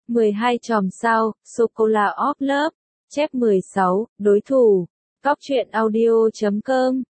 12 chòm sao, sô-cô-la óp lớp. Chép 16, đối thủ. Cóc truyện audio.com.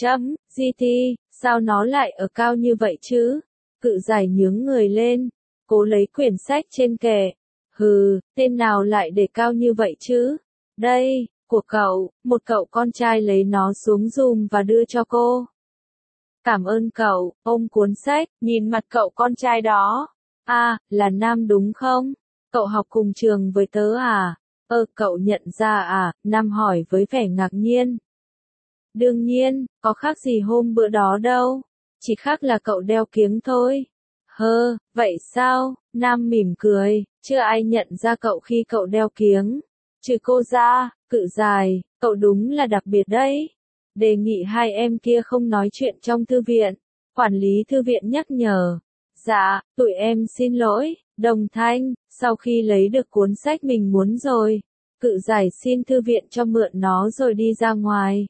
GT, sao nó lại ở cao như vậy chứ? Cự giải nhướng người lên, cố lấy quyển sách trên kệ. Hừ, tên nào lại để cao như vậy chứ? Đây, của cậu, một cậu con trai lấy nó xuống giùm và đưa cho cô. Cảm ơn cậu, ôm cuốn sách, nhìn mặt cậu con trai đó. À, là Nam đúng không? Cậu học cùng trường với tớ à? Cậu nhận ra à? Nam hỏi với vẻ ngạc nhiên. Đương nhiên, có khác gì hôm bữa đó đâu. Chỉ khác là cậu đeo kiếng thôi. Vậy sao? Nam mỉm cười, chưa ai nhận ra cậu khi cậu đeo kiếng. Trừ cô ra, cự dài, cậu đúng là đặc biệt đấy. Đề nghị hai em kia không nói chuyện trong thư viện. Quản lý thư viện nhắc nhở. Dạ, tụi em xin lỗi, đồng thanh, sau khi lấy được cuốn sách mình muốn rồi. Cự giải xin thư viện cho mượn nó rồi đi ra ngoài.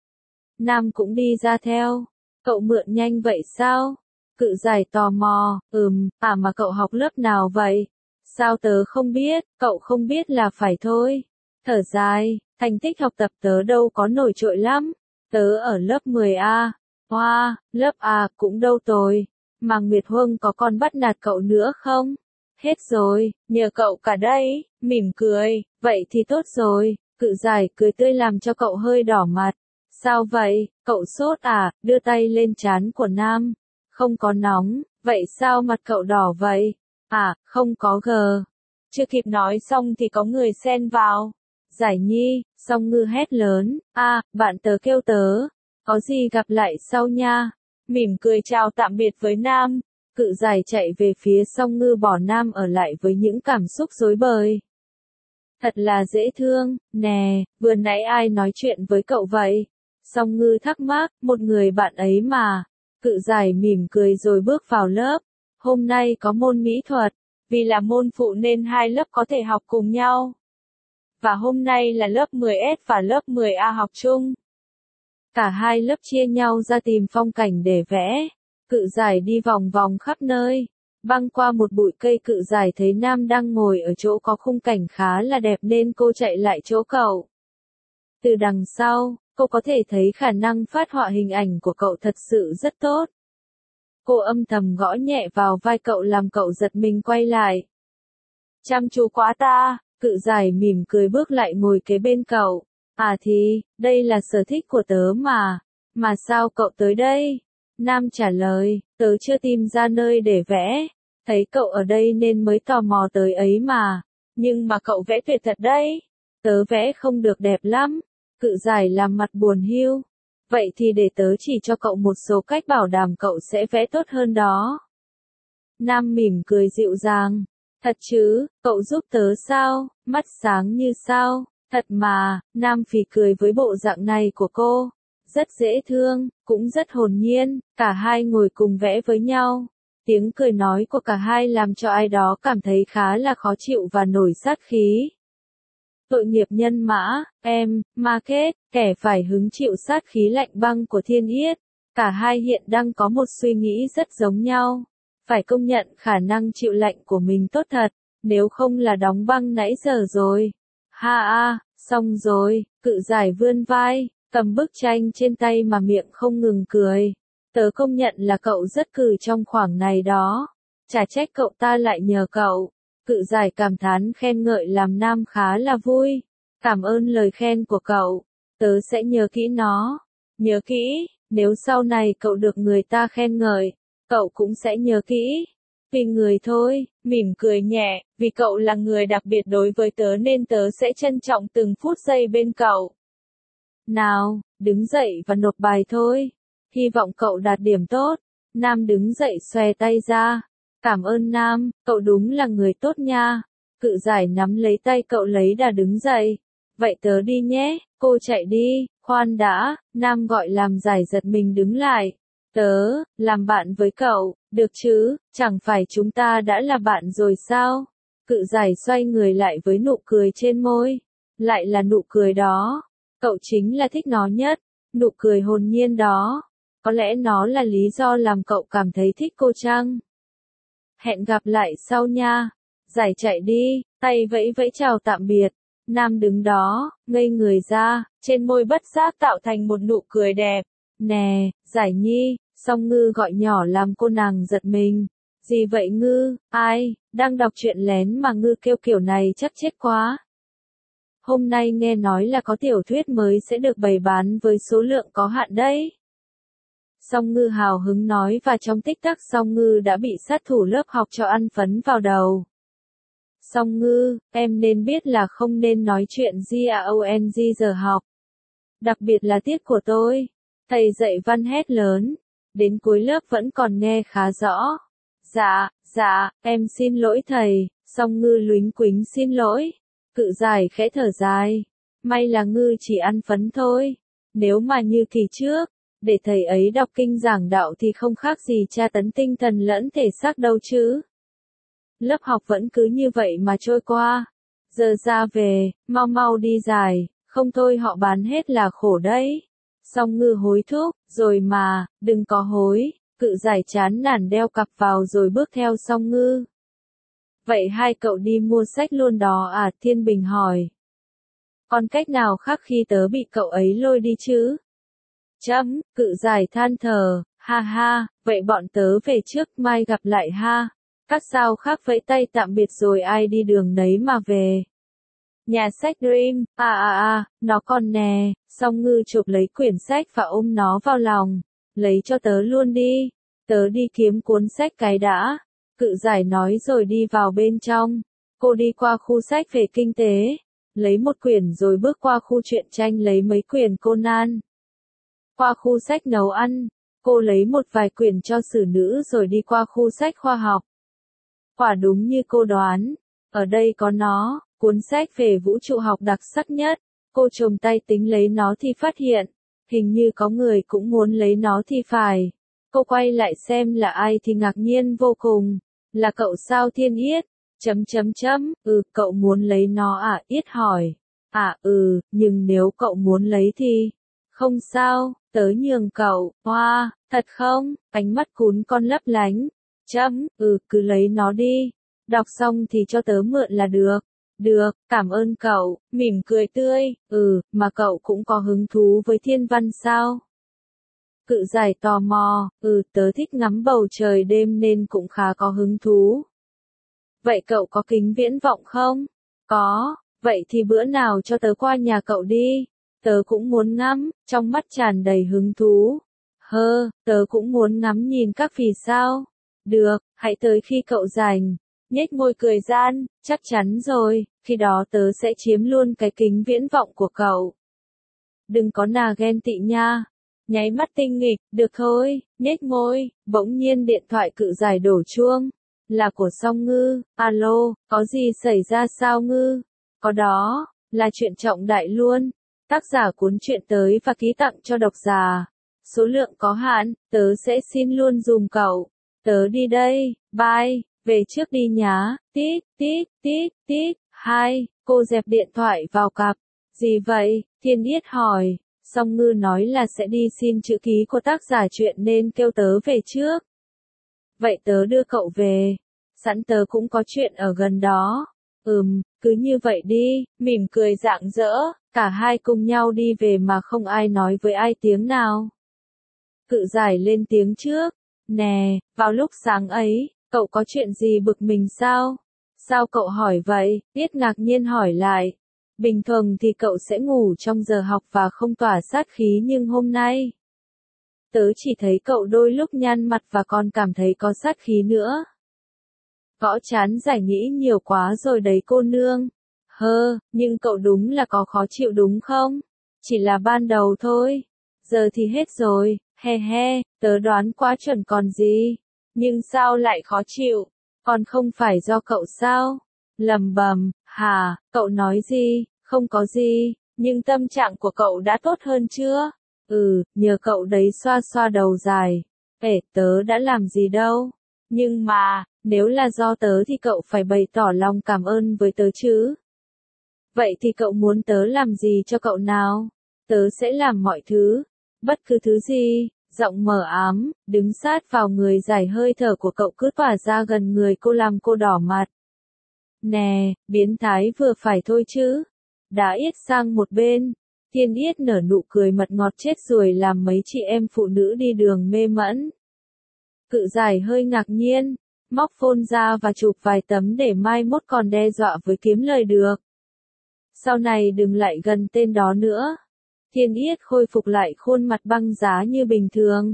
Nam cũng đi ra theo. Cậu mượn nhanh vậy sao? Cự giải tò mò, mà cậu học lớp nào vậy? Sao tớ không biết, cậu không biết là phải thôi. Thở dài, thành tích học tập tớ đâu có nổi trội lắm. Tớ ở lớp 10A. Hoa, lớp A cũng đâu tồi. Mà Nguyệt Huân có còn bắt nạt cậu nữa không? Hết rồi, nhờ cậu cả đây, mỉm cười, vậy thì tốt rồi. Cự giải cười tươi làm cho cậu hơi đỏ mặt. Sao vậy, cậu sốt à? Đưa tay lên trán của Nam. Không có nóng, vậy sao mặt cậu đỏ vậy? À, không có gờ. Chưa kịp nói xong thì có người xen vào. Giải Nhi, Song Ngư hét lớn, bạn tớ kêu tớ. Có gì gặp lại sau nha. Mỉm cười chào tạm biệt với Nam. Cự giải chạy về phía Song Ngư bỏ Nam ở lại với những cảm xúc rối bời. Thật là dễ thương, nè, vừa nãy ai nói chuyện với cậu vậy? Song Ngư thắc mắc, một người bạn ấy mà. Cự giải mỉm cười rồi bước vào lớp. Hôm nay có môn mỹ thuật, vì là môn phụ nên hai lớp có thể học cùng nhau. Và hôm nay là lớp 10S và lớp 10A học chung. Cả hai lớp chia nhau ra tìm phong cảnh để vẽ. Cự giải đi vòng vòng khắp nơi. Băng qua một bụi cây, cự giải thấy Nam đang ngồi ở chỗ có khung cảnh khá là đẹp nên cô chạy lại chỗ cậu. Từ đằng sau, cô có thể thấy khả năng phát họa hình ảnh của cậu thật sự rất tốt. Cô âm thầm gõ nhẹ vào vai cậu làm cậu giật mình quay lại. Chăm chú quá ta, cự giải mỉm cười bước lại ngồi kế bên cậu. À thì, đây là sở thích của tớ mà. Mà sao cậu tới đây? Nam trả lời, tớ chưa tìm ra nơi để vẽ. Thấy cậu ở đây nên mới tò mò tới ấy mà. Nhưng mà cậu vẽ tuyệt thật đấy. Tớ vẽ không được đẹp lắm. Cự giải làm mặt buồn hiu. Vậy thì để tớ chỉ cho cậu một số cách bảo đảm cậu sẽ vẽ tốt hơn đó. Nam mỉm cười dịu dàng. Thật chứ, cậu giúp tớ sao? Mắt sáng như sao? Thật mà, Nam phì cười với bộ dạng này của cô. Rất dễ thương, cũng rất hồn nhiên, cả hai ngồi cùng vẽ với nhau. Tiếng cười nói của cả hai làm cho ai đó cảm thấy khá là khó chịu và nổi sát khí. Tội nghiệp nhân mã, Market, kẻ phải hứng chịu sát khí lạnh băng của thiên yết. Cả hai hiện đang có một suy nghĩ rất giống nhau. Phải công nhận khả năng chịu lạnh của mình tốt thật, nếu không là đóng băng nãy giờ rồi. Xong rồi, cự giải vươn vai, cầm bức tranh trên tay mà miệng không ngừng cười. Tớ công nhận là cậu rất cừ trong khoảng này đó. Chả trách cậu ta lại nhờ cậu. Cự giải cảm thán khen ngợi làm Nam khá là vui. Cảm ơn lời khen của cậu. Tớ sẽ nhớ kỹ nó. Nhớ kỹ, nếu sau này cậu được người ta khen ngợi, cậu cũng sẽ nhớ kỹ. Vì người thôi, mỉm cười nhẹ, vì cậu là người đặc biệt đối với tớ nên tớ sẽ trân trọng từng phút giây bên cậu. Nào, đứng dậy và nộp bài thôi. Hy vọng cậu đạt điểm tốt. Nam đứng dậy xòe tay ra. Cảm ơn Nam, cậu đúng là người tốt nha. Cự giải nắm lấy tay cậu lấy đà đứng dậy. Vậy tớ đi nhé, cô chạy đi, khoan đã, Nam gọi làm giải giật mình đứng lại. Tớ, làm bạn với cậu, được chứ, chẳng phải chúng ta đã là bạn rồi sao? Cự giải xoay người lại với nụ cười trên môi. Lại là nụ cười đó. Cậu chính là thích nó nhất. Nụ cười hồn nhiên đó. Có lẽ nó là lý do làm cậu cảm thấy thích cô chăng? Hẹn gặp lại sau nha. Giải chạy đi, tay vẫy vẫy chào tạm biệt. Nam đứng đó, ngây người ra, trên môi bất giác tạo thành một nụ cười đẹp. Nè, Giải Nhi, Song Ngư gọi nhỏ làm cô nàng giật mình. Gì vậy Ngư, ai, đang đọc truyện lén mà Ngư kêu kiểu này chắc chết quá. Hôm nay nghe nói là có tiểu thuyết mới sẽ được bày bán với số lượng có hạn đấy. Song Ngư hào hứng nói và trong tích tắc Song Ngư đã bị sát thủ lớp học cho ăn phấn vào đầu. Song Ngư, em nên biết là không nên nói chuyện GAONG giờ học. Đặc biệt là tiết của tôi. Thầy dạy văn hét lớn. Đến cuối lớp vẫn còn nghe khá rõ. Dạ, em xin lỗi thầy. Song Ngư lúnh quính xin lỗi. Cự Giải khẽ thở dài. May là Ngư chỉ ăn phấn thôi. Nếu mà như kỳ trước, để thầy ấy đọc kinh giảng đạo thì không khác gì tra tấn tinh thần lẫn thể xác đâu chứ. Lớp học vẫn cứ như vậy mà trôi qua. Giờ ra về, mau mau đi Giải, không thôi họ bán hết là khổ đấy. Song Ngư hối thúc, rồi mà, đừng có hối. Cự Giải chán nản đeo cặp vào rồi bước theo Song Ngư. Vậy hai cậu đi mua sách luôn đó à? Thiên Bình hỏi. Còn cách nào khác khi tớ bị cậu ấy lôi đi chứ? Cự Giải than thở, ha ha, vậy bọn tớ về trước mai gặp lại ha. Các sao khác vẫy tay tạm biệt rồi ai đi đường nấy mà về. Nhà sách Dream, nó còn nè. Song Ngư chụp lấy quyển sách và ôm nó vào lòng. Lấy cho tớ luôn đi. Tớ đi kiếm cuốn sách cái đã. Cự Giải nói rồi đi vào bên trong. Cô đi qua khu sách về kinh tế. Lấy một quyển rồi bước qua khu truyện tranh lấy mấy quyển Conan. Qua khu sách nấu ăn. Cô lấy một vài quyển cho xử nữ rồi đi qua khu sách khoa học. Quả đúng như cô đoán. Ở đây có nó, cuốn sách về vũ trụ học đặc sắc nhất. Cô chồm tay tính lấy nó thì phát hiện. Hình như có người cũng muốn lấy nó thì phải. Cô quay lại xem là ai thì ngạc nhiên vô cùng. Là cậu sao Thiên Yết? Cậu muốn lấy nó à? Yết hỏi. Nhưng nếu cậu muốn lấy thì... Không sao, tớ nhường cậu. Wow, thật không? Ánh mắt cún con lấp lánh. Cứ lấy nó đi. Đọc xong thì cho tớ mượn là được. Được, cảm ơn cậu, mỉm cười tươi. Mà cậu cũng có hứng thú với thiên văn sao? Cự Giải tò mò. Tớ thích ngắm bầu trời đêm nên cũng khá có hứng thú. Vậy cậu có kính viễn vọng không? Có, vậy thì bữa nào cho tớ qua nhà cậu đi. Tớ cũng muốn ngắm, trong mắt tràn đầy hứng thú. Tớ cũng muốn ngắm nhìn các vì sao. Được, hãy tới khi cậu rảnh. Nhếch môi cười gian, chắc chắn rồi, khi đó tớ sẽ chiếm luôn cái kính viễn vọng của cậu. Đừng có nà ghen tị nha. Nháy mắt tinh nghịch, được thôi, nhếch môi, bỗng nhiên điện thoại Cự Giải đổ chuông. Là của Song Ngư. Alo, có gì xảy ra sao Ngư? Có đó, là chuyện trọng đại luôn. Tác giả cuốn truyện tới và ký tặng cho độc giả. Số lượng có hạn, tớ sẽ xin luôn dùm cậu. Tớ đi đây, bye, về trước đi nhá. Tít. Cô dẹp điện thoại vào cặp. Gì vậy? Thiên Yết hỏi. Song Ngư nói là sẽ đi xin chữ ký của tác giả truyện nên kêu tớ về trước. Vậy tớ đưa cậu về. Sẵn tớ cũng có chuyện ở gần đó. Cứ như vậy đi, mỉm cười rạng rỡ, cả hai cùng nhau đi về mà không ai nói với ai tiếng nào. Cự Giải lên tiếng trước. Nè, vào lúc sáng ấy, cậu có chuyện gì bực mình sao? Sao cậu hỏi vậy? Tiết ngạc nhiên hỏi lại. Bình thường thì cậu sẽ ngủ trong giờ học và không tỏa sát khí nhưng hôm nay. Tớ chỉ thấy cậu đôi lúc nhăn mặt và còn cảm thấy có sát khí nữa. Gõ chán Giải nghĩ nhiều quá rồi đấy cô nương. Nhưng cậu đúng là có khó chịu đúng không? Chỉ là ban đầu thôi. Giờ thì hết rồi, tớ đoán quá chuẩn còn gì. Nhưng sao lại khó chịu? Còn không phải do cậu sao? Lầm bầm, hả, cậu nói gì? Không có gì, nhưng tâm trạng của cậu đã tốt hơn chưa? Nhờ cậu đấy xoa xoa đầu Giải. Tớ đã làm gì đâu. Nhưng mà, nếu là do tớ thì cậu phải bày tỏ lòng cảm ơn với tớ chứ. Vậy thì cậu muốn tớ làm gì cho cậu nào? Tớ sẽ làm mọi thứ. Bất cứ thứ gì. Giọng mờ ám, đứng sát vào người Giải hơi thở của cậu cứ tỏa ra gần người cô làm cô đỏ mặt. Nè, biến thái vừa phải thôi chứ. Đã Yết sang một bên. Thiên Yết nở nụ cười mật ngọt chết ruồi làm mấy chị em phụ nữ đi đường mê mẩn. Cự Giải hơi ngạc nhiên, móc phone ra và chụp vài tấm để mai mốt còn đe dọa với kiếm lời được. Sau này đừng lại gần tên đó nữa. Thiên Yết khôi phục lại khuôn mặt băng giá như bình thường.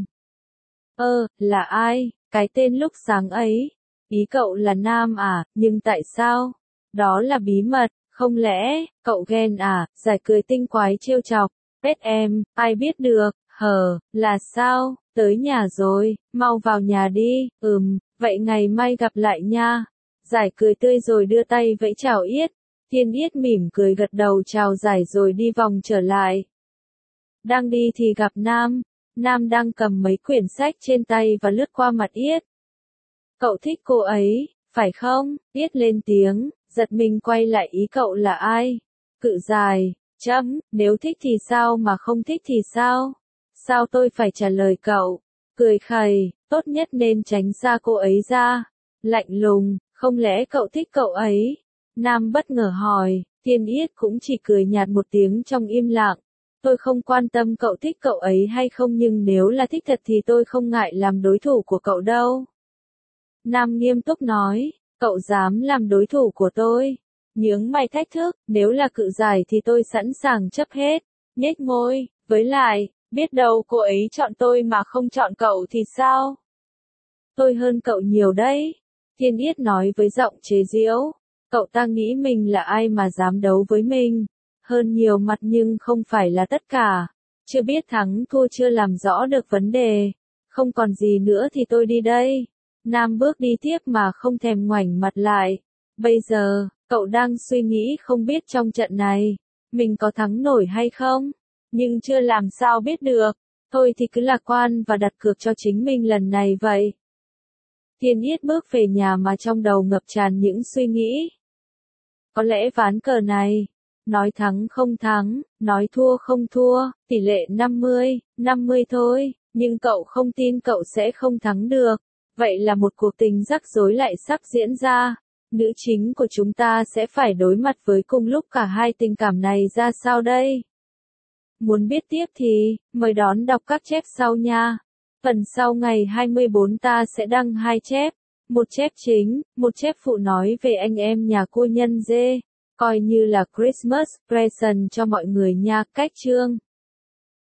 Là ai, cái tên lúc sáng ấy? Ý cậu là nam à, nhưng tại sao? Đó là bí mật, không lẽ, cậu ghen à? Giải cười tinh quái trêu chọc. Pet em, ai biết được, là sao? Tới nhà rồi, mau vào nhà đi, vậy ngày mai gặp lại nha. Giải cười tươi rồi đưa tay vẫy chào Yết. Thiên Yết mỉm cười gật đầu chào Giải rồi đi vòng trở lại. Đang đi thì gặp Nam. Nam đang cầm mấy quyển sách trên tay và lướt qua mặt Yết. Cậu thích cô ấy, phải không? Yết lên tiếng, giật mình quay lại ý cậu là ai? Cự Giải, nếu thích thì sao mà không thích thì sao? Sao tôi phải trả lời cậu? Cười khẩy, tốt nhất nên tránh xa cô ấy ra. Lạnh lùng, không lẽ cậu thích cậu ấy? Nam bất ngờ hỏi, Thiên Yết cũng chỉ cười nhạt một tiếng trong im lặng. Tôi không quan tâm cậu thích cậu ấy hay không nhưng nếu là thích thật thì tôi không ngại làm đối thủ của cậu đâu. Nam nghiêm túc nói, cậu dám làm đối thủ của tôi. Nhướng mày thách thức, nếu là Cự Giải thì tôi sẵn sàng chấp hết. Nhếch môi, với lại, biết đâu cô ấy chọn tôi mà không chọn cậu thì sao? Tôi hơn cậu nhiều đấy. Thiên Yết nói với giọng chế giễu. Cậu ta nghĩ mình là ai mà dám đấu với mình? Hơn nhiều mặt nhưng không phải là tất cả. Chưa biết thắng thua chưa làm rõ được vấn đề. Không còn gì nữa thì tôi đi đây. Nam bước đi tiếp mà không thèm ngoảnh mặt lại. Bây giờ, cậu đang suy nghĩ không biết trong trận này, mình có thắng nổi hay không? Nhưng chưa làm sao biết được. Thôi thì cứ lạc quan và đặt cược cho chính mình lần này vậy. Thiên Yết bước về nhà mà trong đầu ngập tràn những suy nghĩ. Có lẽ ván cờ này, nói thắng không thắng, nói thua không thua, tỷ lệ 50-50 thôi, nhưng cậu không tin cậu sẽ không thắng được. Vậy là một cuộc tình rắc rối lại sắp diễn ra. Nữ chính của chúng ta sẽ phải đối mặt với cùng lúc cả hai tình cảm này ra sao đây? Muốn biết tiếp thì, mời đón đọc các chép sau nha. Phần sau ngày 24 ta sẽ đăng 2 chép. Một chép chính, một chép phụ nói về anh em nhà cô nhân dê. Coi như là Christmas present cho mọi người nha. Cách chương